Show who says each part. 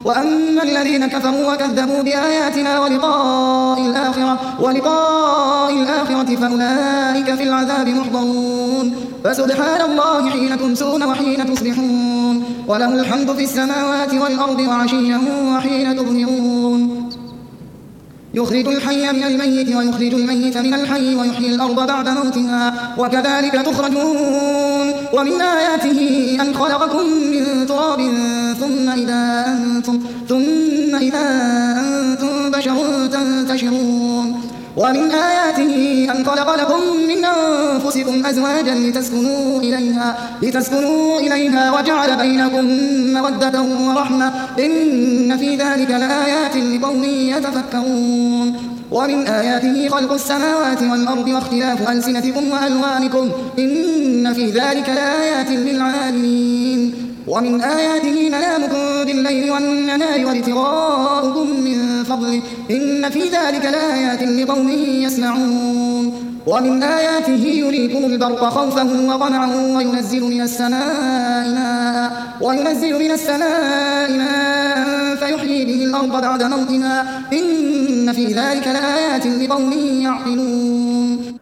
Speaker 1: وأما الذين كفروا وكذبوا بآياتنا ولقاء الآخرة فأولئك في العذاب محضرون فسبحان الله حين تمسون وحين تصبحون وله الحمد في السماوات والأرض وعشيا وحين تظهرون يخرج الحي من الميت ويخرج الميت من الحي ويحيي الأرض بعد موتها وكذلك تخرجون ومن آياته أن خلقكم من تراب ثم إذا أنتم بشر تنتشرون ومن آياته أن خلق لكم من أنفسكم أزواجا لتسكنوا إليها وجعل بينكم مودة ورحمة إن في ذلك لآيات لقوم يتفكرون ومن آياته خلق السماوات والأرض واختلاف ألسنتكم وألوانكم إن في ذلك لآيات للعالمين ومن آياته منامكم بالليل والنهار وابتغاؤكم من فضله إن في ذلك لآيات لقوم يسمعون ومن آياته يريكم البرق خوفا وطمعا وينزل من السماء ماء فيحيي به الأرض بعد موتها إن في ذلك لآيات لقوم يعقلون